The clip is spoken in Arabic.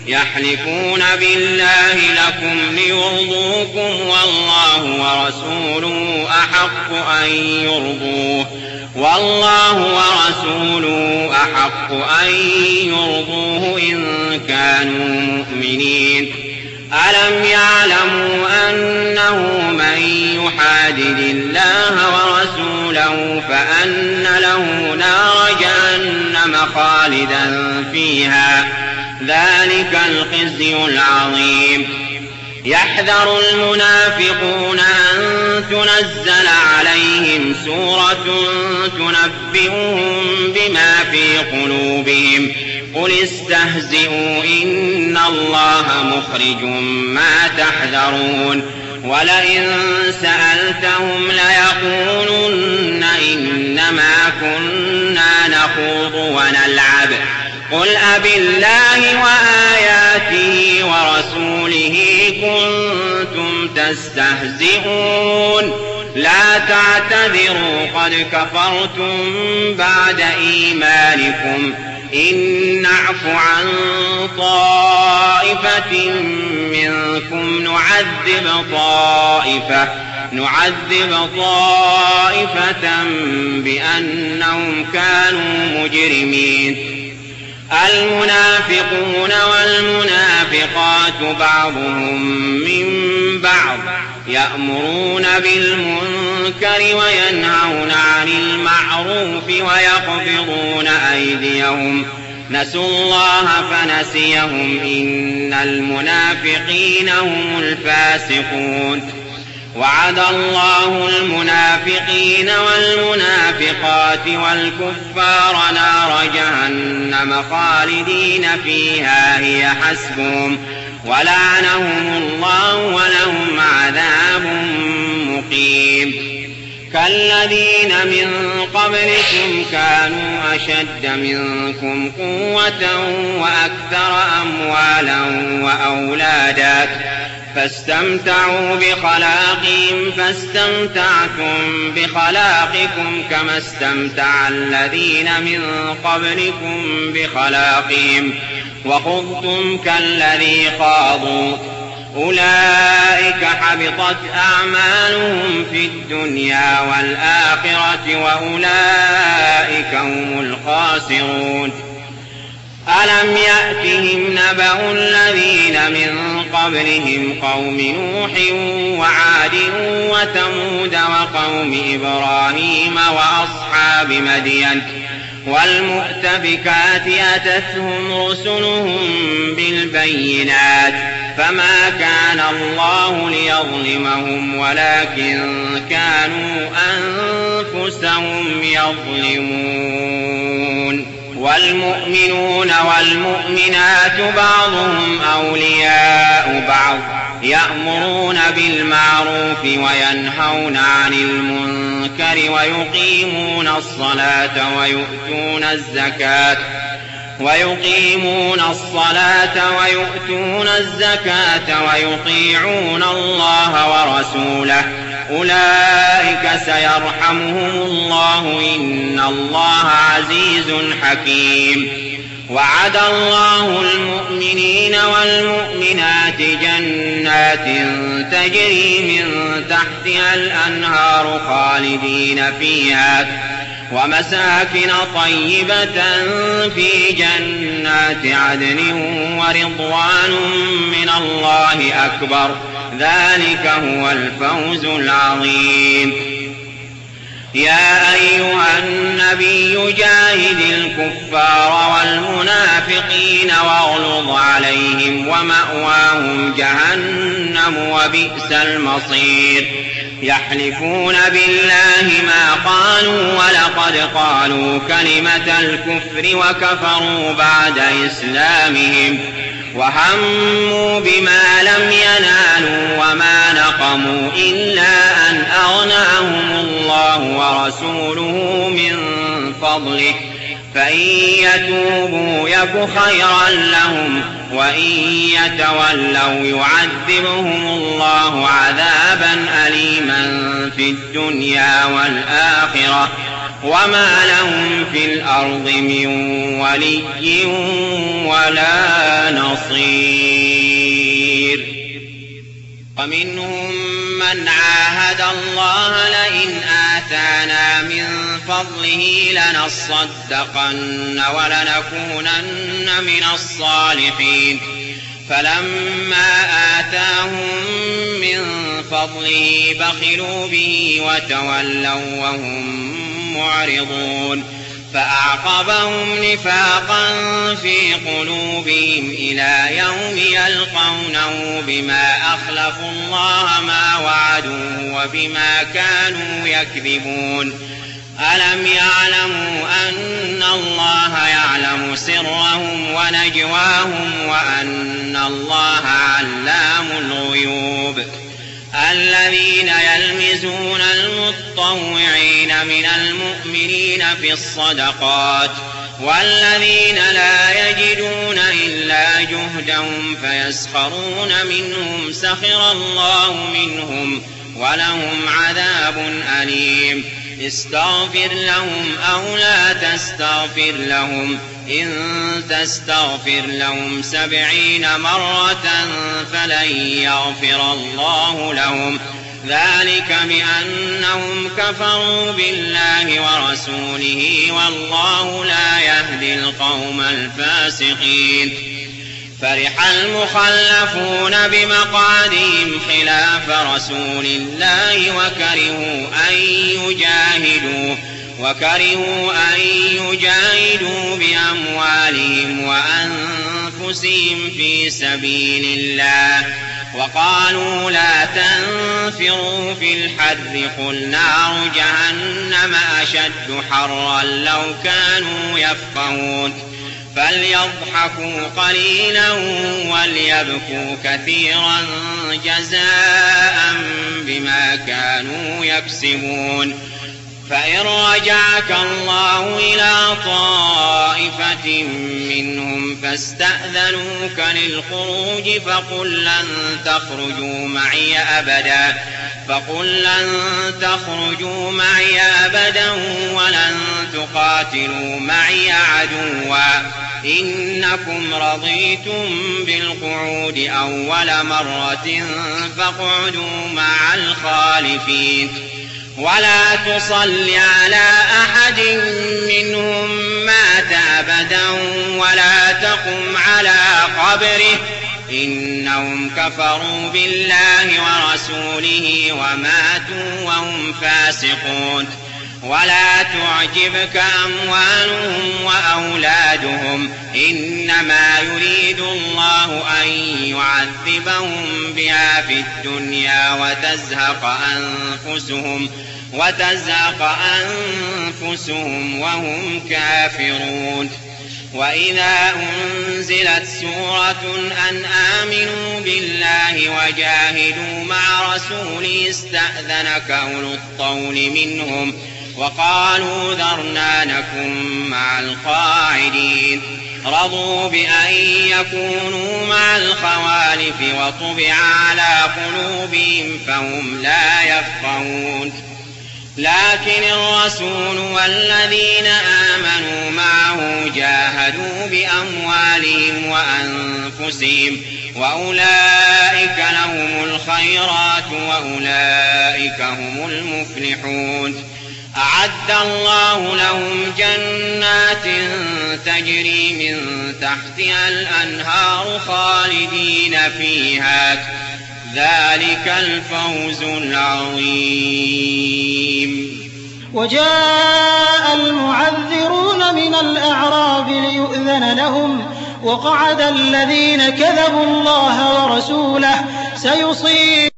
يحلفون بالله لكم ليرضوكم والله ورسوله أحق أن يرضوه إن كانوا مؤمنين. ألم يعلموا أنه من يحادد الله ورسوله فأن له نار جهنم خالدا فيها ذلك الخزي العظيم. يحذر المنافقون أن تنزل عليهم سورة تنبئهم بما في قلوبهم قل استهزئوا إن الله مخرج ما تحذرون ولئن سألتهم ليقولن إنما كنا نخوض ونلعب قل أبالله وآياته ورسوله كنتم تستهزئون لا تعتذروا قد كفرتم بعد إيمانكم إن نعف عن طائفة منكم نعذب طائفة بأنهم كانوا مجرمين. المنافقون والمنافقات بعضهم من بعض يأمرون بالمنكر وينهون عن المعروف ويقبضون أيديهم نسوا الله فنسيهم إن المنافقين هم الفاسقون. وعد الله المنافقين والمنافقات والكفار نار جهنم خالدين فيها هي حسبهم ولعنهم الله ولهم عذاب مقيم. كالذين من قبلكم كانوا أشد منكم قوة وأكثر أموالا وأولادا فاستمتعوا بخلاقهم فاستمتعتم بخلاقكم كما استمتع الذين من قبلكم بخلاقهم وخضتم كالذي خاضوا أولئك حبطت أعمالهم في الدنيا والآخرة وأولئك هم الخاسرون. ألم يأتهم نبأ الذين من قبلهم قوم نوح وعاد وثمود وقوم إبراهيم وأصحاب مدين والمؤتفكات أتتهم رسلهم بالبينات فما كان الله ليظلمهم ولكن كانوا أنفسهم يظلمون. والمؤمنون والمؤمنات بعضهم أولياء بعض يأمرون بالمعروف وينهون عن المنكر ويقيمون الصلاة ويؤتون الزكاة ويطيعون الله ورسوله أولئك سيرحمهم الله إن الله عزيز حكيم. وعد الله المؤمنين والمؤمنات جنات تجري من تحتها الأنهار خالدين فيها ومساكن طيبة في جنات عدن ورضوان من الله أكبر ذلك هو الفوز العظيم. يا أيها النبي جاهد الكفار والمنافقين واغلظ عليهم ومأواهم جهنم وبئس المصير. يحلفون بالله ما قالوا ولقد قالوا كلمة الكفر وكفروا بعد إسلامهم وهموا بما لم ينالوا وما نقموا إلا أن أغناهم الله ورسوله من فضله فإن يتوبوا يك خيرا لهم وإن يتولوا يعذبهم الله عذابا أليما في الدنيا والآخرة وما لهم في الأرض من ولي ولا نصير. ومنهم من عاهد الله لئن آتانا من فضله لنصدقن ولنكونن من الصالحين فلما آتاهم من فضله بخلوا به وتولوا وهم معرضون فأعقبهم نفاقا في قلوبهم إلى يوم يلقونه بما أخلفوا الله ما وعدوا وبما كانوا يكذبون. ألم يعلموا أن الله يعلم سرهم ونجواهم وأن الله علام الغيوب. الذين يلمزون المطوعين من المؤمنين في الصدقات والذين لا يجدون إلا جهدهم فيسخرون منهم سخر الله منهم ولهم عذاب أليم. استغفر لهم أو لا تستغفر لهم إن تستغفر لهم 70 مرة فلن يغفر الله لهم ذلك بأنهم كفروا بالله ورسوله والله لا يهدي القوم الفاسقين. فرح المخلفون بمقعدهم خلاف رسول الله وكرهوا أن يجاهدوا بأموالهم وأنفسهم في سبيل الله وقالوا لا تنفروا في الحر قل نار جهنم أشد حرا لو كانوا يفقهون. فليضحكوا قليلا وليبكوا كثيرا جزاء بما كانوا يكسبون. فإن رجعك الله إلى طائفة منهم فاستأذنوك للخروج فقل لن تخرجوا معي أبدا ولن تقاتلوا معي عدوا إنكم رضيتم بالقعود أول مرة فاقعدوا مع الخالفين. ولا تصل على أحد منهم مات أبدا ولا تقم على قبره إنهم كفروا بالله ورسوله وماتوا وهم فاسقون. ولا تعجبك أموالهم وأولادهم إنما يريد الله أن يعذبهم بها في الدنيا وتزهق أنفسهم وهم كافرون. وإذا أنزلت سورة أن آمنوا بالله وجاهدوا مع رسوله استأذنك أولو الطول منهم وقالوا ذرنا نكن مع القاعدين. رضوا بأن يكونوا مع الخوالف وطبع على قلوبهم فهم لا يفقهون. لكن الرسول والذين آمنوا معه جاهدوا بأموالهم وأنفسهم وأولئك لهم الخيرات وأولئك هم المفلحون. أعد الله لهم جنات تجري من تحتها الأنهار خالدين فيها ذلك الفوز العظيم. وجاء المعذرون من الأعراب ليؤذن لهم وقعد الذين كذبوا الله ورسوله سيصيب